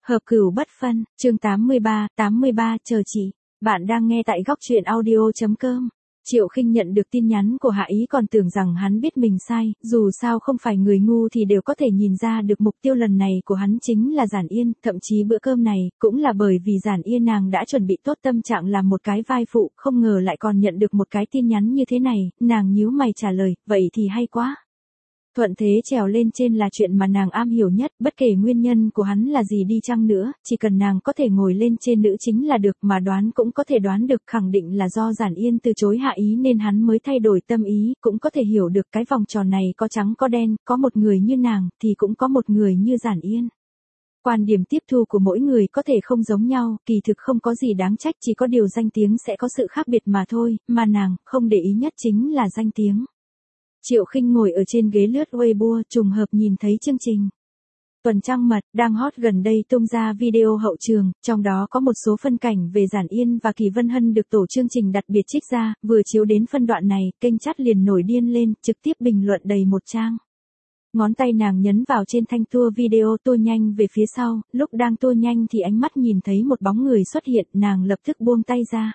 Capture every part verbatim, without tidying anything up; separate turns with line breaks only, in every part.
Hợp cửu bất phân, chương tám mươi ba, tám mươi ba, chờ chị. Bạn đang nghe tại góc truyện audio chấm com. Triệu Khinh nhận được tin nhắn của Hạ Ý còn tưởng rằng hắn biết mình sai, dù sao không phải người ngu thì đều có thể nhìn ra được mục tiêu lần này của hắn chính là Giản Yên, thậm chí bữa cơm này, cũng là bởi vì Giản Yên nàng đã chuẩn bị tốt tâm trạng làm một cái vai phụ, không ngờ lại còn nhận được một cái tin nhắn như thế này, nàng nhíu mày trả lời, vậy thì hay quá. Thuận thế trèo lên trên là chuyện mà nàng am hiểu nhất, bất kể nguyên nhân của hắn là gì đi chăng nữa, chỉ cần nàng có thể ngồi lên trên nữ chính là được, mà đoán cũng có thể đoán được, khẳng định là do Giản Yên từ chối Hạ Ý nên hắn mới thay đổi tâm ý, cũng có thể hiểu được cái vòng tròn này có trắng có đen, có một người như nàng, thì cũng có một người như Giản Yên. Quan điểm tiếp thu của mỗi người có thể không giống nhau, kỳ thực không có gì đáng trách, chỉ có điều danh tiếng sẽ có sự khác biệt mà thôi, mà nàng không để ý nhất chính là danh tiếng. Triệu Khinh ngồi ở trên ghế lướt Weibo, trùng hợp nhìn thấy chương trình Tuần Trăng Mật đang hot gần đây tung ra video hậu trường, trong đó có một số phân cảnh về Giản Yên và Kỳ Vân Hân được tổ chương trình đặc biệt trích ra, vừa chiếu đến phân đoạn này, kênh chat liền nổi điên lên, trực tiếp bình luận đầy một trang. Ngón tay nàng nhấn vào trên thanh tua video tua nhanh về phía sau, lúc đang tua nhanh thì ánh mắt nhìn thấy một bóng người xuất hiện, nàng lập tức buông tay ra.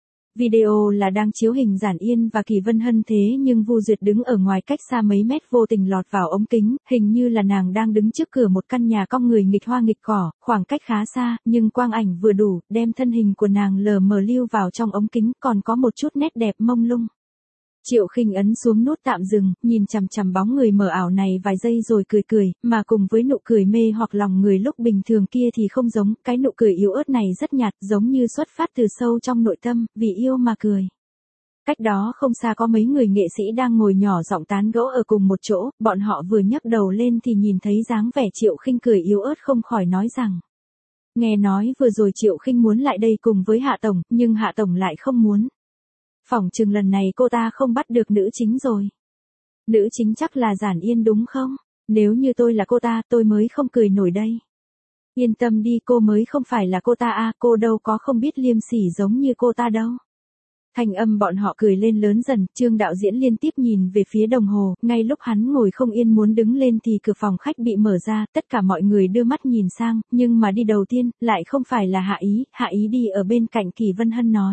Video là đang chiếu hình Giản Yên và Kỳ Vân Hân thế nhưng Vu Duyệt đứng ở ngoài cách xa mấy mét vô tình lọt vào ống kính, hình như là nàng đang đứng trước cửa một căn nhà cong người nghịch hoa nghịch cỏ, khoảng cách khá xa, nhưng quang ảnh vừa đủ, đem thân hình của nàng lờ mờ lưu vào trong ống kính, còn có một chút nét đẹp mông lung. Triệu Khinh ấn xuống nút tạm dừng, nhìn chằm chằm bóng người mờ ảo này vài giây rồi cười cười, mà cùng với nụ cười mê hoặc lòng người lúc bình thường kia thì không giống, cái nụ cười yếu ớt này rất nhạt, giống như xuất phát từ sâu trong nội tâm, vì yêu mà cười. Cách đó không xa có mấy người nghệ sĩ đang ngồi nhỏ giọng tán gẫu ở cùng một chỗ, bọn họ vừa nhấc đầu lên thì nhìn thấy dáng vẻ Triệu Khinh cười yếu ớt không khỏi nói rằng. Nghe nói vừa rồi Triệu Khinh muốn lại đây cùng với Hạ Tổng, nhưng Hạ Tổng lại không muốn. Phỏng chừng lần này cô ta không bắt được nữ chính rồi. Nữ chính chắc là Giản Yên đúng không? Nếu như tôi là cô ta, tôi mới không cười nổi đây. Yên tâm đi, cô mới không phải là cô ta à, cô đâu có không biết liêm sỉ giống như cô ta đâu. Thanh âm bọn họ cười lên lớn dần, Trương đạo diễn liên tiếp nhìn về phía đồng hồ, ngay lúc hắn ngồi không yên muốn đứng lên thì cửa phòng khách bị mở ra, tất cả mọi người đưa mắt nhìn sang, nhưng mà đi đầu tiên, lại không phải là Hạ Ý, Hạ Ý đi ở bên cạnh Kỳ Vân Hân nói.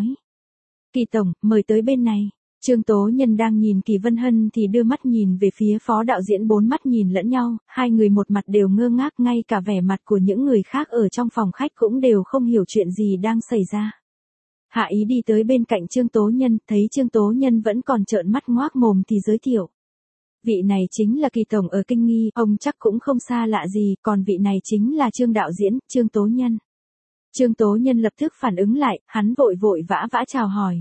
Kỳ Tổng, mời tới bên này. Trương Tố Nhân đang nhìn Kỳ Vân Hân thì đưa mắt nhìn về phía phó đạo diễn, bốn mắt nhìn lẫn nhau, hai người một mặt đều ngơ ngác, ngay cả vẻ mặt của những người khác ở trong phòng khách cũng đều không hiểu chuyện gì đang xảy ra. Hạ Ý đi tới bên cạnh Trương Tố Nhân, thấy Trương Tố Nhân vẫn còn trợn mắt ngoác mồm thì giới thiệu. Vị này chính là Kỳ Tổng ở Kinh Nghi, ông chắc cũng không xa lạ gì, còn vị này chính là Trương đạo diễn, Trương Tố Nhân. Trương Tố Nhân lập tức phản ứng lại, hắn vội vội vã vã chào hỏi.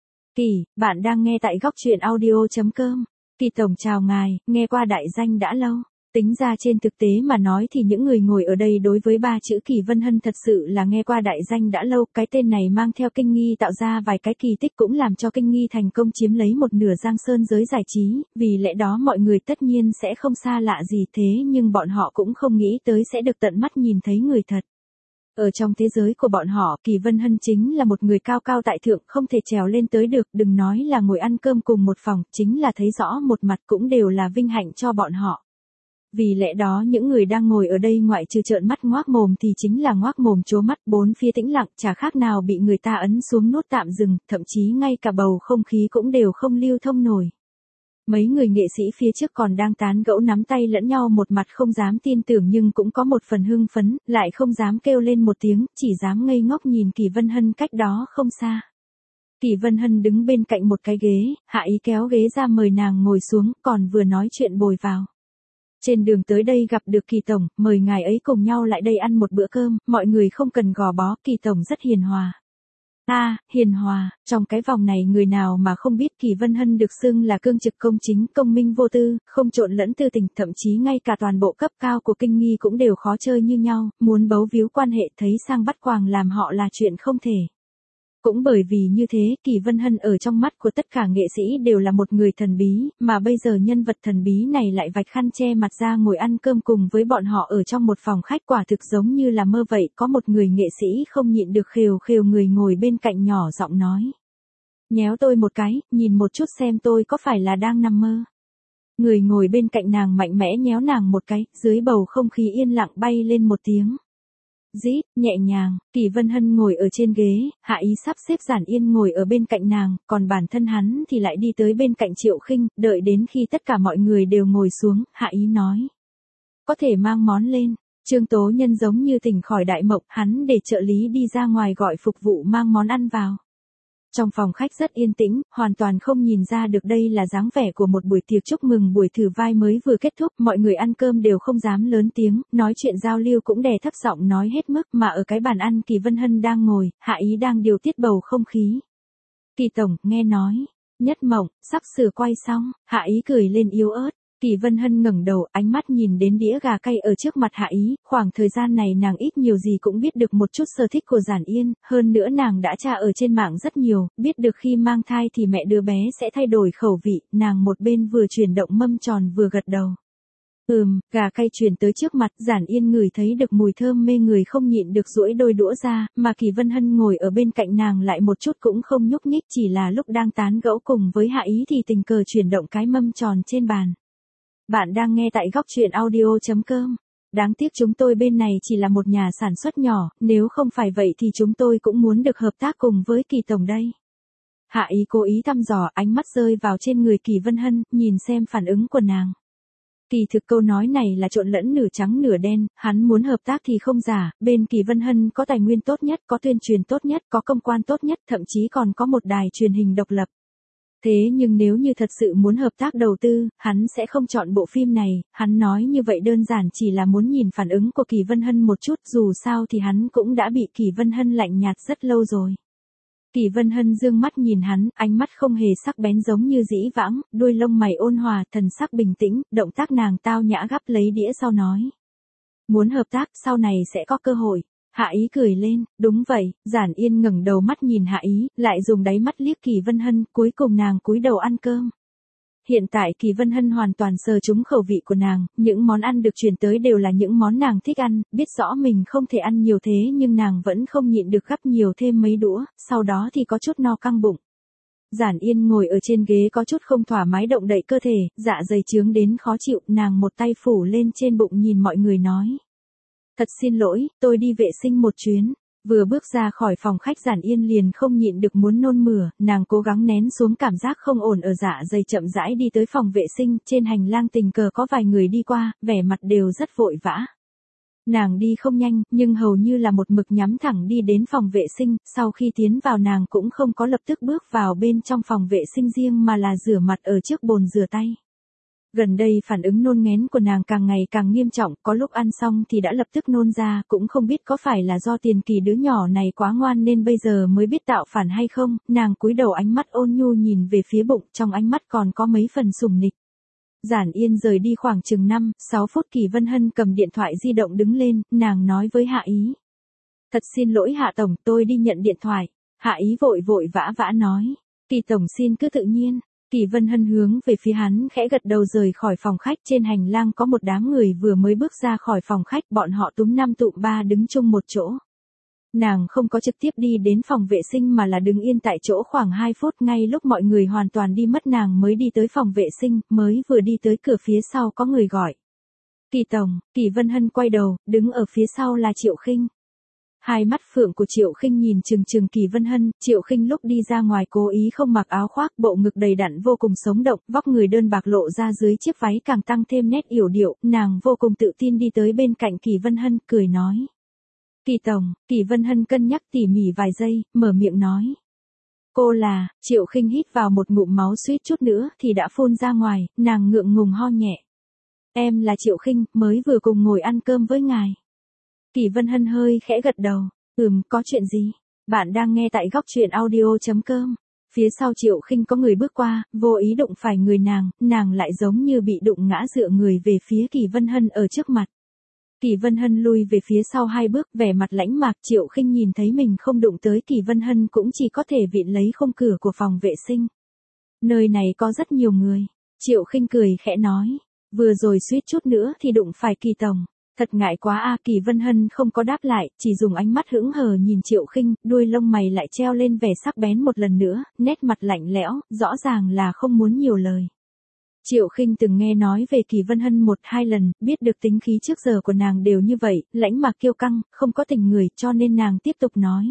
Kỳ, bạn đang nghe tại góc truyện audio chấm com. Kỳ Tổng chào ngài, nghe qua đại danh đã lâu. Tính ra trên thực tế mà nói thì những người ngồi ở đây đối với ba chữ Kỳ Vân Hân thật sự là nghe qua đại danh đã lâu. Cái tên này mang theo Kinh Nghi tạo ra vài cái kỳ tích cũng làm cho Kinh Nghi thành công chiếm lấy một nửa giang sơn giới giải trí, vì lẽ đó mọi người tất nhiên sẽ không xa lạ gì, thế nhưng bọn họ cũng không nghĩ tới sẽ được tận mắt nhìn thấy người thật. Ở trong thế giới của bọn họ, Kỳ Vân Hân chính là một người cao cao tại thượng, không thể trèo lên tới được, đừng nói là ngồi ăn cơm cùng một phòng, chính là thấy rõ một mặt cũng đều là vinh hạnh cho bọn họ. Vì lẽ đó những người đang ngồi ở đây ngoại trừ trợn mắt ngoác mồm thì chính là ngoác mồm trố mắt, bốn phía tĩnh lặng, chả khác nào bị người ta ấn xuống nút tạm dừng, thậm chí ngay cả bầu không khí cũng đều không lưu thông nổi. Mấy người nghệ sĩ phía trước còn đang tán gẫu nắm tay lẫn nhau, một mặt không dám tin tưởng nhưng cũng có một phần hưng phấn, lại không dám kêu lên một tiếng, chỉ dám ngây ngốc nhìn Kỳ Vân Hân cách đó không xa. Kỳ Vân Hân đứng bên cạnh một cái ghế, Hạ Ý kéo ghế ra mời nàng ngồi xuống, còn vừa nói chuyện bồi vào. Trên đường tới đây gặp được Kỳ Tổng, mời ngài ấy cùng nhau lại đây ăn một bữa cơm, mọi người không cần gò bó, Kỳ Tổng rất hiền hòa. A, à, hiền hòa, trong cái vòng này người nào mà không biết Kỳ Vân Hân được xưng là cương trực công chính, công minh vô tư, không trộn lẫn tư tình, thậm chí ngay cả toàn bộ cấp cao của Kinh Nghi cũng đều khó chơi như nhau, muốn bấu víu quan hệ thấy sang bắt quàng làm họ là chuyện không thể. Cũng bởi vì như thế, Kỳ Vân Hân ở trong mắt của tất cả nghệ sĩ đều là một người thần bí, mà bây giờ nhân vật thần bí này lại vạch khăn che mặt ra ngồi ăn cơm cùng với bọn họ ở trong một phòng khách, quả thực giống như là mơ vậy. Có một người nghệ sĩ không nhịn được khều khều người ngồi bên cạnh nhỏ giọng nói. Nhéo tôi một cái, nhìn một chút xem tôi có phải là đang nằm mơ. Người ngồi bên cạnh nàng mạnh mẽ nhéo nàng một cái, dưới bầu không khí yên lặng bay lên một tiếng. Rít, nhẹ nhàng, Kỳ Vân Hân ngồi ở trên ghế, Hạ Ý sắp xếp Giản Yên ngồi ở bên cạnh nàng, còn bản thân hắn thì lại đi tới bên cạnh Triệu Khinh, đợi đến khi tất cả mọi người đều ngồi xuống, Hạ Ý nói. Có thể mang món lên. Trương Tố Nhân giống như tỉnh khỏi đại mộng, hắn để trợ lý đi ra ngoài gọi phục vụ mang món ăn vào. Trong phòng khách rất yên tĩnh, hoàn toàn không nhìn ra được đây là dáng vẻ của một buổi tiệc chúc mừng buổi thử vai mới vừa kết thúc, mọi người ăn cơm đều không dám lớn tiếng, nói chuyện giao lưu cũng đè thấp giọng nói hết mức, mà ở cái bàn ăn Kỳ Vân Hân đang ngồi, Hạ Ý đang điều tiết bầu không khí. Kỳ tổng, nghe nói, Nhất Mộng, sắp sửa quay xong, Hạ Ý cười lên yếu ớt. Kỳ Vân Hân ngẩng đầu, ánh mắt nhìn đến đĩa gà cay ở trước mặt Hạ Ý, khoảng thời gian này nàng ít nhiều gì cũng biết được một chút sở thích của Giản Yên, hơn nữa nàng đã tra ở trên mạng rất nhiều, biết được khi mang thai thì mẹ đứa bé sẽ thay đổi khẩu vị, nàng một bên vừa chuyển động mâm tròn vừa gật đầu. Ừm, gà cay truyền tới trước mặt, Giản Yên ngửi thấy được mùi thơm mê người không nhịn được duỗi đôi đũa ra, mà Kỳ Vân Hân ngồi ở bên cạnh nàng lại một chút cũng không nhúc nhích, chỉ là lúc đang tán gẫu cùng với Hạ Ý thì tình cờ chuyển động cái mâm tròn trên bàn. Bạn đang nghe tại góc truyện audio chấm com. Đáng tiếc chúng tôi bên này chỉ là một nhà sản xuất nhỏ, nếu không phải vậy thì chúng tôi cũng muốn được hợp tác cùng với Kỳ tổng đây. Hạ Ý cố ý thăm dò, ánh mắt rơi vào trên người Kỳ Vân Hân, nhìn xem phản ứng của nàng. Kỳ thực câu nói này là trộn lẫn nửa trắng nửa đen, hắn muốn hợp tác thì không giả, bên Kỳ Vân Hân có tài nguyên tốt nhất, có tuyên truyền tốt nhất, có công quan tốt nhất, thậm chí còn có một đài truyền hình độc lập. Thế nhưng nếu như thật sự muốn hợp tác đầu tư, hắn sẽ không chọn bộ phim này, hắn nói như vậy đơn giản chỉ là muốn nhìn phản ứng của Kỳ Vân Hân một chút, dù sao thì hắn cũng đã bị Kỳ Vân Hân lạnh nhạt rất lâu rồi. Kỳ Vân Hân dương mắt nhìn hắn, ánh mắt không hề sắc bén giống như dĩ vãng, đuôi lông mày ôn hòa, thần sắc bình tĩnh, động tác nàng tao nhã gắp lấy đĩa sau nói. Muốn hợp tác, sau này sẽ có cơ hội. Hạ Ý cười lên, đúng vậy, Giản Yên ngẩng đầu mắt nhìn Hạ Ý, lại dùng đáy mắt liếc Kỳ Vân Hân, cuối cùng nàng cúi đầu ăn cơm. Hiện tại Kỳ Vân Hân hoàn toàn sờ trúng khẩu vị của nàng, những món ăn được truyền tới đều là những món nàng thích ăn, biết rõ mình không thể ăn nhiều thế nhưng nàng vẫn không nhịn được gắp nhiều thêm mấy đũa, sau đó thì có chút no căng bụng. Giản Yên ngồi ở trên ghế có chút không thoải mái động đậy cơ thể, dạ dày chướng đến khó chịu, nàng một tay phủ lên trên bụng nhìn mọi người nói. Thật xin lỗi, tôi đi vệ sinh một chuyến. Vừa bước ra khỏi phòng khách Giản Yên liền không nhịn được muốn nôn mửa, nàng cố gắng nén xuống cảm giác không ổn ở dạ dày chậm rãi đi tới phòng vệ sinh, trên hành lang tình cờ có vài người đi qua, vẻ mặt đều rất vội vã. Nàng đi không nhanh, nhưng hầu như là một mực nhắm thẳng đi đến phòng vệ sinh, sau khi tiến vào nàng cũng không có lập tức bước vào bên trong phòng vệ sinh riêng mà là rửa mặt ở trước bồn rửa tay. Gần đây phản ứng nôn nghén của nàng càng ngày càng nghiêm trọng, có lúc ăn xong thì đã lập tức nôn ra, cũng không biết có phải là do Tiền Kỳ đứa nhỏ này quá ngoan nên bây giờ mới biết tạo phản hay không, nàng cúi đầu ánh mắt ôn nhu nhìn về phía bụng, trong ánh mắt còn có mấy phần sùng nịch. Giản Yên rời đi khoảng chừng năm, sáu phút Kỳ Vân Hân cầm điện thoại di động đứng lên, nàng nói với Hạ Ý. Thật xin lỗi Hạ Tổng, tôi đi nhận điện thoại. Hạ Ý vội vội vã vã nói. Kỳ Tổng xin cứ tự nhiên. Kỳ Vân Hân hướng về phía hắn khẽ gật đầu rời khỏi phòng khách, trên hành lang có một đám người vừa mới bước ra khỏi phòng khách, bọn họ túm năm tụm ba đứng chung một chỗ. Nàng không có trực tiếp đi đến phòng vệ sinh mà là đứng yên tại chỗ khoảng hai phút, ngay lúc mọi người hoàn toàn đi mất nàng mới đi tới phòng vệ sinh, mới vừa đi tới cửa phía sau có người gọi. Kỳ Tổng, Kỳ Vân Hân quay đầu, đứng ở phía sau là Triệu Khinh. Hai mắt phượng của Triệu Khinh nhìn chừng chừng Kỳ Vân Hân, Triệu Khinh lúc đi ra ngoài cố ý không mặc áo khoác, bộ ngực đầy đặn vô cùng sống động, vóc người đơn bạc lộ ra dưới chiếc váy càng tăng thêm nét yểu điệu, nàng vô cùng tự tin đi tới bên cạnh Kỳ Vân Hân, cười nói. Kỳ Tổng, Kỳ Vân Hân cân nhắc tỉ mỉ vài giây, mở miệng nói. Cô là, Triệu Khinh hít vào một ngụm máu suýt chút nữa thì đã phun ra ngoài, nàng ngượng ngùng ho nhẹ. Em là Triệu Khinh, mới vừa cùng ngồi ăn cơm với ngài. Kỳ Vân Hân hơi khẽ gật đầu, ừm, có chuyện gì? Bạn đang nghe tại góc truyện audio chấm com. Phía sau Triệu Khinh có người bước qua, vô ý đụng phải người nàng, nàng lại giống như bị đụng ngã dựa người về phía Kỳ Vân Hân ở trước mặt. Kỳ Vân Hân lui về phía sau hai bước, vẻ mặt lãnh mạc, Triệu Khinh nhìn thấy mình không đụng tới Kỳ Vân Hân cũng chỉ có thể vịn lấy khung cửa của phòng vệ sinh. Nơi này có rất nhiều người. Triệu Khinh cười khẽ nói, vừa rồi suýt chút nữa thì đụng phải Kỳ Tổng. Thật ngại quá a. Kỳ Vân Hân không có đáp lại, chỉ dùng ánh mắt hững hờ nhìn Triệu Khinh, đuôi lông mày lại treo lên vẻ sắc bén một lần nữa, nét mặt lạnh lẽo, rõ ràng là không muốn nhiều lời. Triệu Khinh từng nghe nói về Kỳ Vân Hân một hai lần, biết được tính khí trước giờ của nàng đều như vậy, lãnh mà kiêu căng, không có tình người, cho nên nàng tiếp tục nói.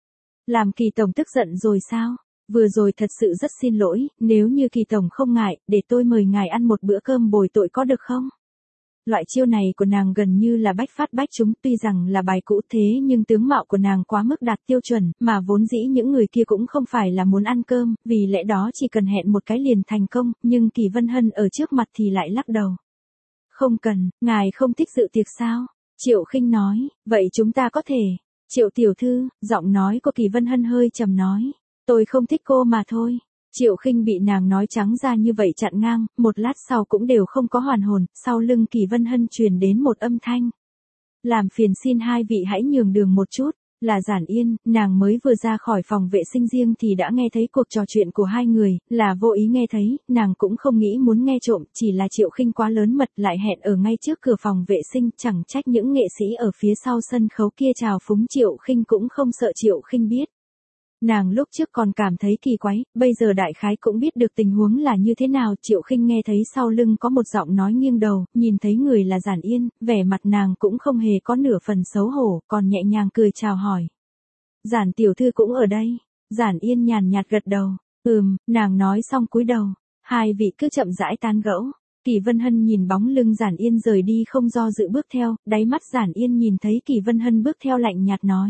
Làm Kỳ tổng tức giận rồi sao? Vừa rồi thật sự rất xin lỗi, nếu như Kỳ tổng không ngại, để tôi mời ngài ăn một bữa cơm bồi tội có được không? Loại chiêu này của nàng gần như là bách phát bách trúng, tuy rằng là bài cũ thế nhưng tướng mạo của nàng quá mức đạt tiêu chuẩn, mà vốn dĩ những người kia cũng không phải là muốn ăn cơm, vì lẽ đó chỉ cần hẹn một cái liền thành công, nhưng Kỳ Vân Hân ở trước mặt thì lại lắc đầu. Không cần, ngài không thích dự tiệc sao? Triệu Khinh nói, vậy chúng ta có thể. Triệu tiểu thư, giọng nói của Kỳ Vân Hân hơi trầm nói, tôi không thích cô mà thôi. Triệu Khinh bị nàng nói trắng ra như vậy chặn ngang, một lát sau cũng đều không có hoàn hồn, sau lưng Kỳ Vân Hân truyền đến một âm thanh. Làm phiền xin hai vị hãy nhường đường một chút, là Giản Yên, nàng mới vừa ra khỏi phòng vệ sinh riêng thì đã nghe thấy cuộc trò chuyện của hai người, là vô ý nghe thấy, nàng cũng không nghĩ muốn nghe trộm, chỉ là Triệu Khinh quá lớn mật lại hẹn ở ngay trước cửa phòng vệ sinh, chẳng trách những nghệ sĩ ở phía sau sân khấu kia chào phúng Triệu Khinh cũng không sợ Triệu Khinh biết. Nàng lúc trước còn cảm thấy kỳ quái, bây giờ đại khái cũng biết được tình huống là như thế nào. Triệu Khinh nghe thấy sau lưng có một giọng nói nghiêng đầu, nhìn thấy người là Giản Yên, vẻ mặt nàng cũng không hề có nửa phần xấu hổ, còn nhẹ nhàng cười chào hỏi. Giản tiểu thư cũng ở đây. Giản Yên nhàn nhạt gật đầu. Ừm, nàng nói xong cúi đầu. Hai vị cứ chậm rãi tán gẫu. Kỳ Vân Hân nhìn bóng lưng Giản Yên rời đi không do dự bước theo, đáy mắt Giản Yên nhìn thấy Kỳ Vân Hân bước theo lạnh nhạt nói.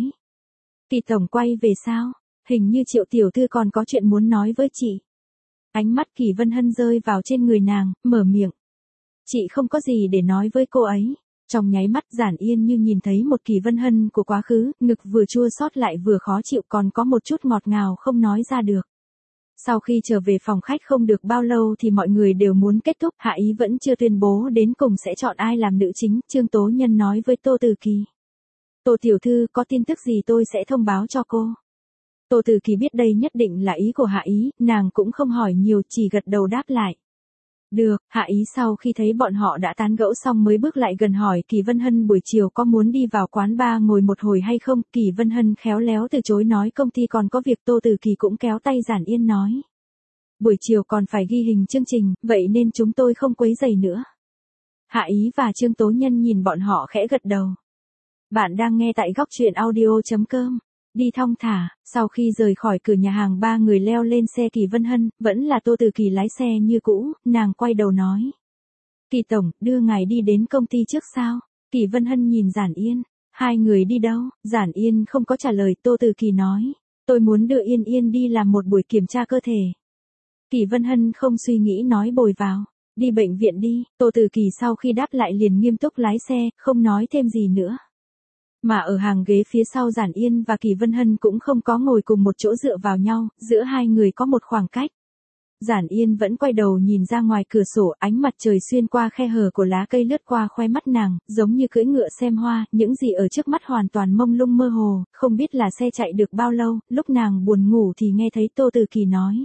Kỳ tổng quay về sao? Hình như Triệu tiểu thư còn có chuyện muốn nói với chị. Ánh mắt Kỳ Vân Hân rơi vào trên người nàng, mở miệng. Chị không có gì để nói với cô ấy. Trong nháy mắt Giản Yên như nhìn thấy một Kỳ Vân Hân của quá khứ, ngực vừa chua xót lại vừa khó chịu, còn có một chút ngọt ngào không nói ra được. Sau khi trở về phòng khách không được bao lâu thì mọi người đều muốn kết thúc, Hạ Ý vẫn chưa tuyên bố đến cùng sẽ chọn ai làm nữ chính, Trương Tố Nhân nói với Tô Từ Kỳ. Tô tiểu thư có tin tức gì tôi sẽ thông báo cho cô. Tô Từ Kỳ biết đây nhất định là ý của Hạ Ý, nàng cũng không hỏi nhiều, chỉ gật đầu đáp lại. Được, Hạ Ý sau khi thấy bọn họ đã tán gẫu xong mới bước lại gần hỏi Kỳ Vân Hân buổi chiều có muốn đi vào quán bar ngồi một hồi hay không. Kỳ Vân Hân khéo léo từ chối nói công ty còn có việc. Tô Từ Kỳ cũng kéo tay Giản Yên nói. Buổi chiều còn phải ghi hình chương trình, vậy nên chúng tôi không quấy rầy nữa. Hạ Ý và Trương Tố Nhân nhìn bọn họ khẽ gật đầu. Bạn đang nghe tại góc truyện audio chấm com. Đi thong thả, sau khi rời khỏi cửa nhà hàng ba người leo lên xe Kỳ Vân Hân, vẫn là Tô Từ Kỳ lái xe như cũ, nàng quay đầu nói. Kỳ tổng, đưa ngài đi đến công ty trước sao? Kỳ Vân Hân nhìn Giản Yên, hai người đi đâu? Giản Yên không có trả lời. Tô Từ Kỳ nói, tôi muốn đưa Yên Yên đi làm một buổi kiểm tra cơ thể. Kỳ Vân Hân không suy nghĩ nói bồi vào, đi bệnh viện đi. Tô Từ Kỳ sau khi đáp lại liền nghiêm túc lái xe, không nói thêm gì nữa. Mà ở hàng ghế phía sau Giản Yên và Kỳ Vân Hân cũng không có ngồi cùng một chỗ dựa vào nhau, giữa hai người có một khoảng cách. Giản Yên vẫn quay đầu nhìn ra ngoài cửa sổ, ánh mặt trời xuyên qua khe hở của lá cây lướt qua khóe mắt nàng, giống như cưỡi ngựa xem hoa, những gì ở trước mắt hoàn toàn mông lung mơ hồ, không biết là xe chạy được bao lâu. Lúc nàng buồn ngủ thì nghe thấy Tô Từ Kỳ nói.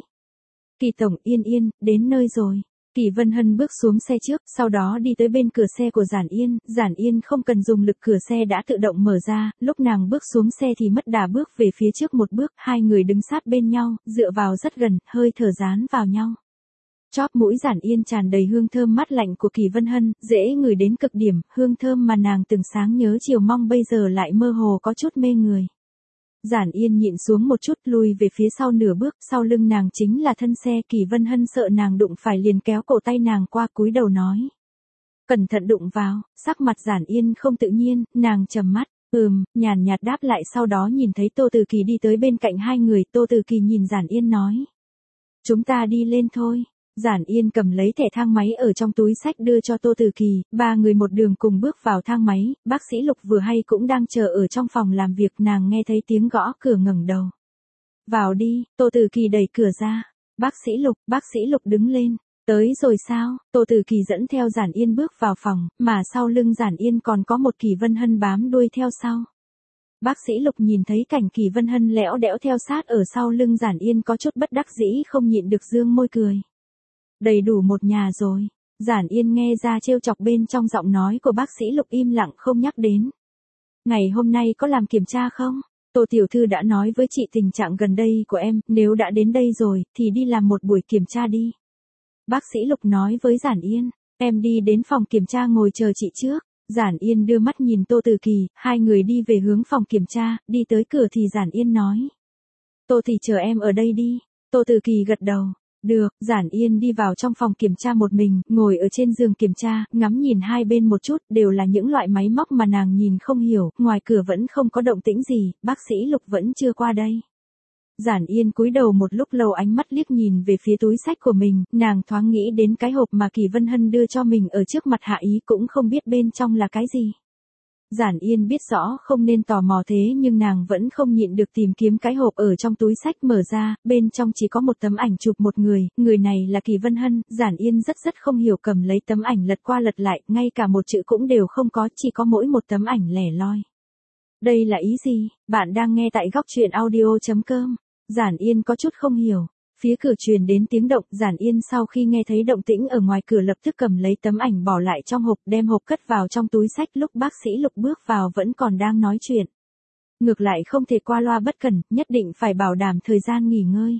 Kỳ tổng, Yên Yên, đến nơi rồi. Kỳ Vân Hân bước xuống xe trước, sau đó đi tới bên cửa xe của Giản Yên, Giản Yên không cần dùng lực, cửa xe đã tự động mở ra, lúc nàng bước xuống xe thì mất đà bước về phía trước một bước, hai người đứng sát bên nhau, dựa vào rất gần, hơi thở dán vào nhau. Chóp mũi Giản Yên tràn đầy hương thơm mát lạnh của Kỳ Vân Hân, dễ ngửi đến cực điểm, hương thơm mà nàng từng sáng nhớ chiều mong bây giờ lại mơ hồ có chút mê người. Giản Yên nhịn xuống một chút, lùi về phía sau nửa bước, sau lưng nàng chính là thân xe. Kỳ Vân Hân sợ nàng đụng phải liền kéo cổ tay nàng qua, cúi đầu nói. Cẩn thận đụng vào. Sắc mặt Giản Yên không tự nhiên, nàng trầm mắt, ừm, nhàn nhạt đáp lại, sau đó nhìn thấy Tô Từ Kỳ đi tới bên cạnh hai người. Tô Từ Kỳ nhìn Giản Yên nói. Chúng ta đi lên thôi. Giản Yên cầm lấy thẻ thang máy ở trong túi xách đưa cho Tô Từ Kỳ, ba người một đường cùng bước vào thang máy, bác sĩ Lục vừa hay cũng đang chờ ở trong phòng làm việc, nàng nghe thấy tiếng gõ cửa ngẩng đầu. Vào đi. Tô Từ Kỳ đẩy cửa ra. Bác sĩ Lục, bác sĩ Lục đứng lên. Tới rồi sao? Tô Từ Kỳ dẫn theo Giản Yên bước vào phòng, mà sau lưng Giản Yên còn có một Kỳ Vân Hân bám đuôi theo sau. Bác sĩ Lục nhìn thấy cảnh Kỳ Vân Hân lẽo đẽo theo sát ở sau lưng Giản Yên có chút bất đắc dĩ không nhịn được dương môi cười. Đầy đủ một nhà rồi. Giản Yên nghe ra trêu chọc bên trong giọng nói của bác sĩ Lục, im lặng không nhắc đến. Ngày hôm nay có làm kiểm tra không? Tô tiểu thư đã nói với chị tình trạng gần đây của em, nếu đã đến đây rồi, thì đi làm một buổi kiểm tra đi. Bác sĩ Lục nói với Giản Yên, em đi đến phòng kiểm tra ngồi chờ chị trước. Giản Yên đưa mắt nhìn Tô Từ Kỳ, hai người đi về hướng phòng kiểm tra, đi tới cửa thì Giản Yên nói. Tô thì chờ em ở đây đi. Tô Từ Kỳ gật đầu. Được, Giản Yên đi vào trong phòng kiểm tra một mình, ngồi ở trên giường kiểm tra, ngắm nhìn hai bên một chút, đều là những loại máy móc mà nàng nhìn không hiểu, ngoài cửa vẫn không có động tĩnh gì, bác sĩ Lục vẫn chưa qua đây. Giản Yên cúi đầu một lúc lâu, ánh mắt liếc nhìn về phía túi sách của mình, nàng thoáng nghĩ đến cái hộp mà Kỳ Vân Hân đưa cho mình ở trước mặt Hạ Ý, cũng không biết bên trong là cái gì. Giản Yên biết rõ không nên tò mò thế nhưng nàng vẫn không nhịn được tìm kiếm cái hộp ở trong túi sách, mở ra, bên trong chỉ có một tấm ảnh chụp một người, người này là Kỳ Vân Hân. Giản Yên rất rất không hiểu, cầm lấy tấm ảnh lật qua lật lại, ngay cả một chữ cũng đều không có, chỉ có mỗi một tấm ảnh lẻ loi. Đây là ý gì? Bạn đang nghe tại góc truyện audio chấm com. Giản Yên có chút không hiểu. Phía cửa truyền đến tiếng động, Giản Yên sau khi nghe thấy động tĩnh ở ngoài cửa lập tức cầm lấy tấm ảnh bỏ lại trong hộp, đem hộp cất vào trong túi sách. Lúc bác sĩ Lục bước vào vẫn còn đang nói chuyện. Ngược lại không thể qua loa bất cẩn, nhất định phải bảo đảm thời gian nghỉ ngơi.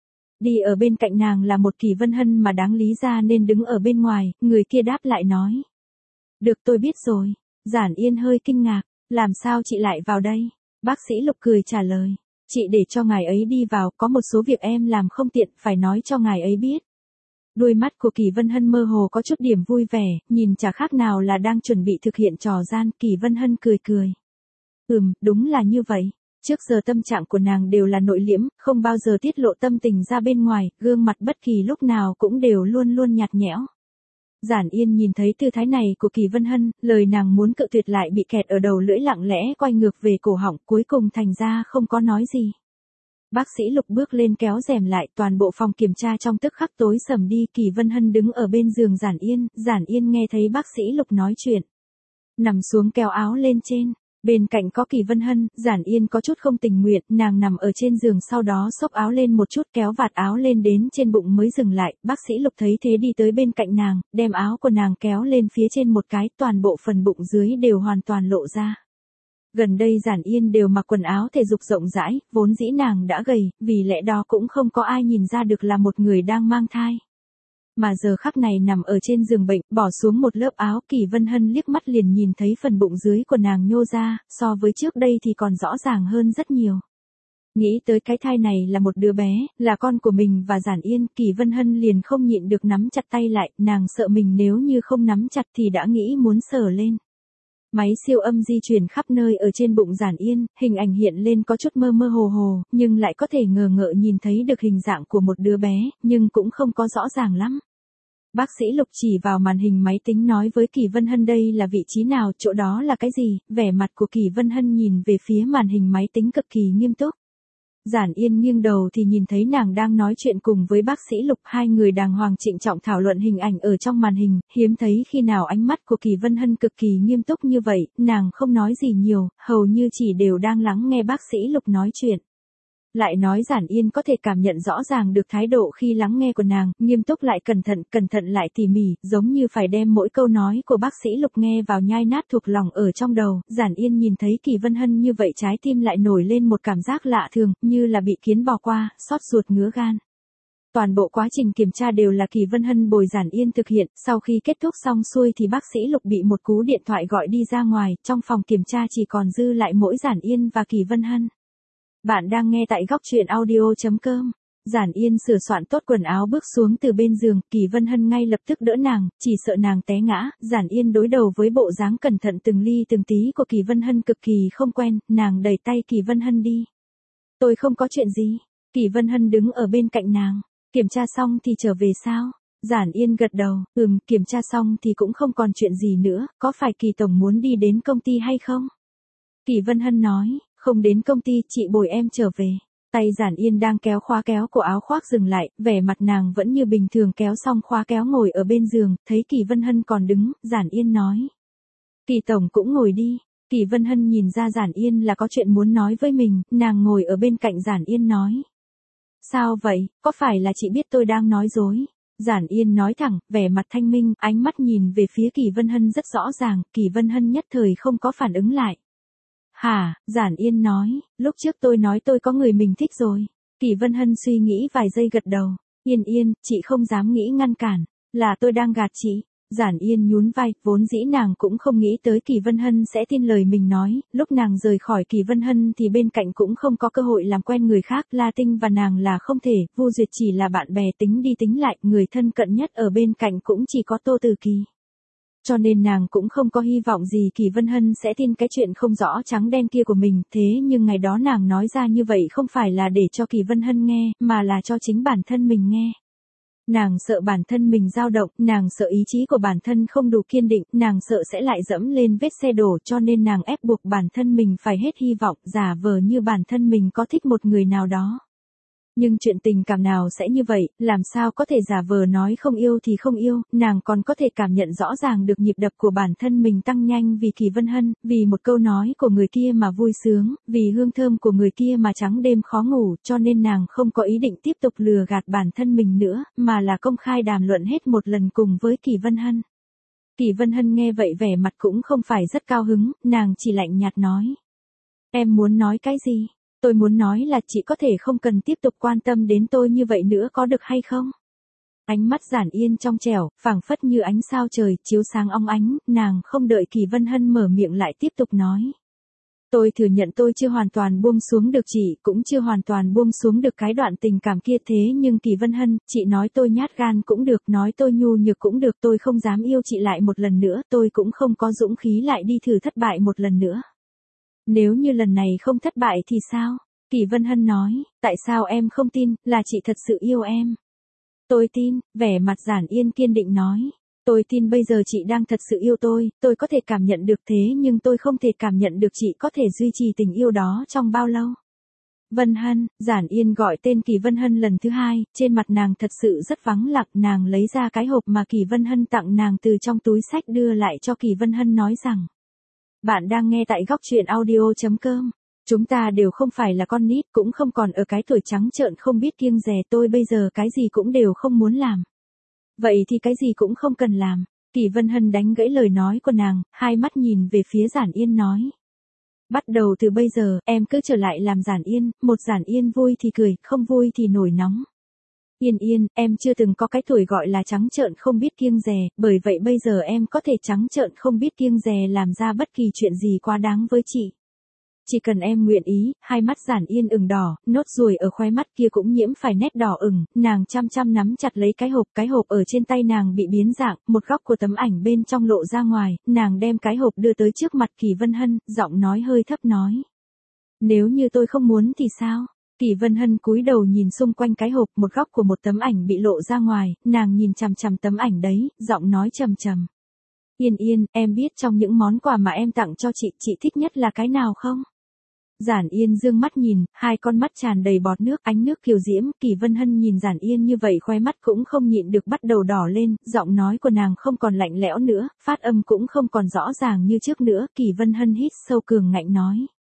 Đi ở bên cạnh nàng là một Kỳ Vân Hân mà đáng lý ra nên đứng ở bên ngoài, người kia đáp lại nói. Được, tôi biết rồi. Giản Yên hơi kinh ngạc, làm sao chị lại vào đây? Bác sĩ Lục cười trả lời. Chị để cho ngài ấy đi vào, có một số việc em làm không tiện, phải nói cho ngài ấy biết. Đôi mắt của Kỳ Vân Hân mơ hồ có chút điểm vui vẻ, nhìn chả khác nào là đang chuẩn bị thực hiện trò gian. Kỳ Vân Hân cười cười. Ừm, đúng là như vậy. Trước giờ tâm trạng của nàng đều là nội liễm, không bao giờ tiết lộ tâm tình ra bên ngoài, gương mặt bất kỳ lúc nào cũng đều luôn luôn nhạt nhẽo. Giản Yên nhìn thấy tư thái này của Kỳ Vân Hân, lời nàng muốn cự tuyệt lại bị kẹt ở đầu lưỡi, lặng lẽ quay ngược về cổ họng, cuối cùng thành ra không có nói gì. Bác sĩ Lục bước lên kéo rèm lại, toàn bộ phòng kiểm tra trong tức khắc tối sầm đi. Kỳ Vân Hân đứng ở bên giường Giản Yên, Giản Yên nghe thấy bác sĩ Lục nói chuyện. Nằm xuống kéo áo lên trên. Bên cạnh có Kỳ Vân Hân, Giản Yên có chút không tình nguyện, nàng nằm ở trên giường sau đó xốc áo lên một chút, kéo vạt áo lên đến trên bụng mới dừng lại. Bác sĩ Lục thấy thế đi tới bên cạnh nàng, đem áo của nàng kéo lên phía trên một cái, toàn bộ phần bụng dưới đều hoàn toàn lộ ra. Gần đây Giản Yên đều mặc quần áo thể dục rộng rãi, vốn dĩ nàng đã gầy, vì lẽ đó cũng không có ai nhìn ra được là một người đang mang thai. Mà giờ khắc này nằm ở trên giường bệnh, bỏ xuống một lớp áo, Kỳ Vân Hân liếc mắt liền nhìn thấy phần bụng dưới của nàng nhô ra, so với trước đây thì còn rõ ràng hơn rất nhiều. Nghĩ tới cái thai này là một đứa bé, là con của mình và Giản Yên, Kỳ Vân Hân liền không nhịn được nắm chặt tay lại, nàng sợ mình nếu như không nắm chặt thì đã nghĩ muốn sờ lên. Máy siêu âm di chuyển khắp nơi ở trên bụng Giản Yên, hình ảnh hiện lên có chút mơ mơ hồ hồ, nhưng lại có thể ngờ ngợ nhìn thấy được hình dạng của một đứa bé, nhưng cũng không có rõ ràng lắm. Bác sĩ Lục chỉ vào màn hình máy tính nói với Kỳ Vân Hân đây là vị trí nào, chỗ đó là cái gì, vẻ mặt của Kỳ Vân Hân nhìn về phía màn hình máy tính cực kỳ nghiêm túc. Giản Yên nghiêng đầu thì nhìn thấy nàng đang nói chuyện cùng với bác sĩ Lục, hai người đàng hoàng trịnh trọng thảo luận hình ảnh ở trong màn hình, hiếm thấy khi nào ánh mắt của Kỳ Vân Hân cực kỳ nghiêm túc như vậy, nàng không nói gì nhiều, hầu như chỉ đều đang lắng nghe bác sĩ Lục nói chuyện. Lại nói Giản Yên có thể cảm nhận rõ ràng được thái độ khi lắng nghe của nàng, nghiêm túc lại cẩn thận, cẩn thận lại tỉ mỉ, giống như phải đem mỗi câu nói của bác sĩ Lục nghe vào nhai nát thuộc lòng ở trong đầu. Giản Yên nhìn thấy Kỳ Vân Hân như vậy trái tim lại nổi lên một cảm giác lạ thường, như là bị kiến bò qua, xót ruột ngứa gan. Toàn bộ quá trình kiểm tra đều là Kỳ Vân Hân bồi Giản Yên thực hiện, sau khi kết thúc xong xuôi thì bác sĩ Lục bị một cú điện thoại gọi đi ra ngoài, trong phòng kiểm tra chỉ còn dư lại mỗi Giản Yên và Kỳ Vân Hân. Bạn đang nghe tại góc truyện audio chấm com. Giản Yên sửa soạn tốt quần áo bước xuống từ bên giường, Kỳ Vân Hân ngay lập tức đỡ nàng, chỉ sợ nàng té ngã. Giản Yên đối đầu với bộ dáng cẩn thận từng ly từng tí của Kỳ Vân Hân cực kỳ không quen, nàng đẩy tay Kỳ Vân Hân đi. Tôi không có chuyện gì. Kỳ Vân Hân đứng ở bên cạnh nàng. Kiểm tra xong thì trở về sao? Giản Yên gật đầu, ừm, kiểm tra xong thì cũng không còn chuyện gì nữa, có phải Kỳ Tổng muốn đi đến công ty hay không? Kỳ Vân Hân nói. Không đến công ty, chị bồi em trở về. Tay Giản Yên đang kéo khóa kéo của áo khoác dừng lại, vẻ mặt nàng vẫn như bình thường, kéo xong khóa kéo ngồi ở bên giường, thấy Kỳ Vân Hân còn đứng, Giản Yên nói. Kỳ Tổng cũng ngồi đi. Kỳ Vân Hân nhìn ra Giản Yên là có chuyện muốn nói với mình, nàng ngồi ở bên cạnh Giản Yên nói. Sao vậy, có phải là chị biết tôi đang nói dối? Giản Yên nói thẳng, vẻ mặt thanh minh, ánh mắt nhìn về phía Kỳ Vân Hân rất rõ ràng, Kỳ Vân Hân nhất thời không có phản ứng lại. Hả, Giản Yên nói, lúc trước tôi nói tôi có người mình thích rồi. Kỳ Vân Hân suy nghĩ vài giây gật đầu. Yên Yên, chị không dám nghĩ ngăn cản. Là tôi đang gạt chị. Giản Yên nhún vai, vốn dĩ nàng cũng không nghĩ tới Kỳ Vân Hân sẽ tin lời mình nói, lúc nàng rời khỏi Kỳ Vân Hân thì bên cạnh cũng không có cơ hội làm quen người khác, La Tinh và nàng là không thể, Vu Duyệt chỉ là bạn bè, tính đi tính lại, người thân cận nhất ở bên cạnh cũng chỉ có Tô Từ Kỳ. Cho nên nàng cũng không có hy vọng gì Kỳ Vân Hân sẽ tin cái chuyện không rõ trắng đen kia của mình, thế nhưng ngày đó nàng nói ra như vậy không phải là để cho Kỳ Vân Hân nghe, mà là cho chính bản thân mình nghe. Nàng sợ bản thân mình dao động, nàng sợ ý chí của bản thân không đủ kiên định, nàng sợ sẽ lại dẫm lên vết xe đổ, cho nên nàng ép buộc bản thân mình phải hết hy vọng, giả vờ như bản thân mình có thích một người nào đó. Nhưng chuyện tình cảm nào sẽ như vậy, làm sao có thể giả vờ nói không yêu thì không yêu, nàng còn có thể cảm nhận rõ ràng được nhịp đập của bản thân mình tăng nhanh vì Kỳ Vân Hân, vì một câu nói của người kia mà vui sướng, vì hương thơm của người kia mà trắng đêm khó ngủ, cho nên nàng không có ý định tiếp tục lừa gạt bản thân mình nữa, mà là công khai đàm luận hết một lần cùng với Kỳ Vân Hân. Kỳ Vân Hân nghe vậy vẻ mặt cũng không phải rất cao hứng, nàng chỉ lạnh nhạt nói. Em muốn nói cái gì? Tôi muốn nói là chị có thể không cần tiếp tục quan tâm đến tôi như vậy nữa có được hay không? Ánh mắt Giản Yên trong trẻo, phảng phất như ánh sao trời, chiếu sáng óng ánh, nàng không đợi Kỳ Vân Hân mở miệng lại tiếp tục nói. Tôi thừa nhận tôi chưa hoàn toàn buông xuống được chị, cũng chưa hoàn toàn buông xuống được cái đoạn tình cảm kia, thế nhưng Kỳ Vân Hân, chị nói tôi nhát gan cũng được, nói tôi nhu nhược cũng được, tôi không dám yêu chị lại một lần nữa, tôi cũng không có dũng khí lại đi thử thất bại một lần nữa. Nếu như lần này không thất bại thì sao? Kỳ Vân Hân nói, tại sao em không tin, là chị thật sự yêu em? Tôi tin, vẻ mặt Giản Yên kiên định nói. Tôi tin bây giờ chị đang thật sự yêu tôi, tôi có thể cảm nhận được thế nhưng tôi không thể cảm nhận được chị có thể duy trì tình yêu đó trong bao lâu. Vân Hân, Giản Yên gọi tên Kỳ Vân Hân lần thứ hai, trên mặt nàng thật sự rất vắng lặng, nàng lấy ra cái hộp mà Kỳ Vân Hân tặng nàng từ trong túi xách đưa lại cho Kỳ Vân Hân nói rằng. Bạn đang nghe tại góc truyện audio.com. Chúng ta đều không phải là con nít, cũng không còn ở cái tuổi trắng trợn không biết kiêng dè, tôi bây giờ cái gì cũng đều không muốn làm. Vậy thì cái gì cũng không cần làm. Kỳ Vân Hân đánh gãy lời nói của nàng, hai mắt nhìn về phía Giản Yên nói. Bắt đầu từ bây giờ, em cứ trở lại làm Giản Yên, một Giản Yên vui thì cười, không vui thì nổi nóng. Yên Yên, em chưa từng có cái tuổi gọi là trắng trợn không biết kiêng dè, bởi vậy bây giờ em có thể trắng trợn không biết kiêng dè làm ra bất kỳ chuyện gì quá đáng với chị. Chỉ cần em nguyện ý, hai mắt Giản Yên ửng đỏ, nốt ruồi ở khóe mắt kia cũng nhiễm phải nét đỏ ửng, nàng chăm chăm nắm chặt lấy cái hộp, cái hộp ở trên tay nàng bị biến dạng, một góc của tấm ảnh bên trong lộ ra ngoài, nàng đem cái hộp đưa tới trước mặt Kỳ Vân Hân, giọng nói hơi thấp nói. Nếu như tôi không muốn thì sao? Kỳ Vân Hân cúi đầu nhìn xung quanh cái hộp, một góc của một tấm ảnh bị lộ ra ngoài, nàng nhìn chằm chằm tấm ảnh đấy, giọng nói trầm trầm. Yên Yên, em biết trong những món quà mà em tặng cho chị, chị thích nhất là cái nào không? Giản Yên dương mắt nhìn, hai con mắt tràn đầy bọt nước, ánh nước kiều diễm, Kỳ Vân Hân nhìn Giản Yên như vậy khóe mắt cũng không nhịn được bắt đầu đỏ lên, giọng nói của nàng không còn lạnh lẽo nữa, phát âm cũng không còn rõ ràng như trước nữa, Kỳ Vân Hân hít sâu cường ngạnh nói.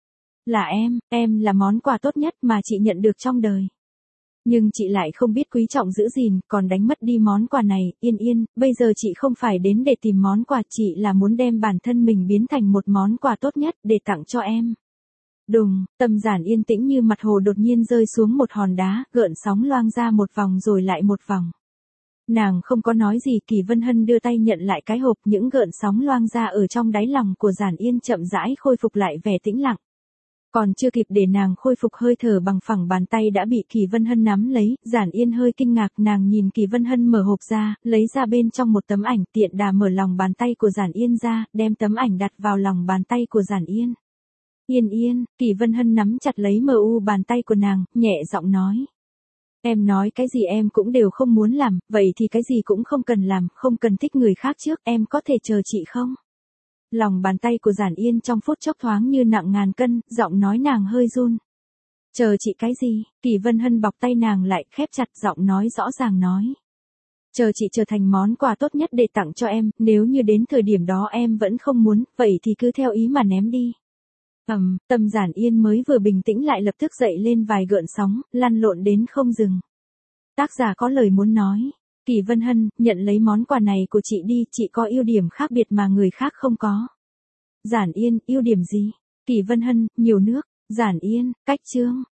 Là em, em là món quà tốt nhất mà chị nhận được trong đời. Nhưng chị lại không biết quý trọng giữ gìn, còn đánh mất đi món quà này, Yên Yên, bây giờ chị không phải đến để tìm món quà, chị là muốn đem bản thân mình biến thành một món quà tốt nhất để tặng cho em. Đùng, tâm Giản Yên tĩnh như mặt hồ đột nhiên rơi xuống một hòn đá, gợn sóng loang ra một vòng rồi lại một vòng. Nàng không có nói gì, Kỳ Vân Hân đưa tay nhận lại cái hộp, những gợn sóng loang ra ở trong đáy lòng của Giản Yên chậm rãi khôi phục lại vẻ tĩnh lặng. Còn chưa kịp để nàng khôi phục hơi thở bằng phẳng bàn tay đã bị Kỳ Vân Hân nắm lấy, Giản Yên hơi kinh ngạc, nàng nhìn Kỳ Vân Hân mở hộp ra, lấy ra bên trong một tấm ảnh, tiện đà mở lòng bàn tay của Giản Yên ra, đem tấm ảnh đặt vào lòng bàn tay của Giản Yên. Yên Yên, Kỳ Vân Hân nắm chặt lấy mờ u bàn tay của nàng, nhẹ giọng nói. Em nói cái gì em cũng đều không muốn làm, vậy thì cái gì cũng không cần làm, không cần thích người khác trước, em có thể chờ chị không? Lòng bàn tay của Giản Yên trong phút chốc thoáng như nặng ngàn cân, giọng nói nàng hơi run. Chờ chị cái gì? Kỳ Vân Hân bọc tay nàng lại, khép chặt, giọng nói rõ ràng nói. Chờ chị trở thành món quà tốt nhất để tặng cho em, nếu như đến thời điểm đó em vẫn không muốn, vậy thì cứ theo ý mà ném đi. Ầm, um, tâm Giản Yên mới vừa bình tĩnh lại lập tức dậy lên vài gợn sóng, lăn lộn đến không dừng. Tác giả có lời muốn nói. Kỳ Vân Hân, nhận lấy món quà này của chị đi, chị có ưu điểm khác biệt mà người khác không có. Giản Yên, ưu điểm gì? Kỳ Vân Hân, nhiều nước. Giản Yên, cách chương.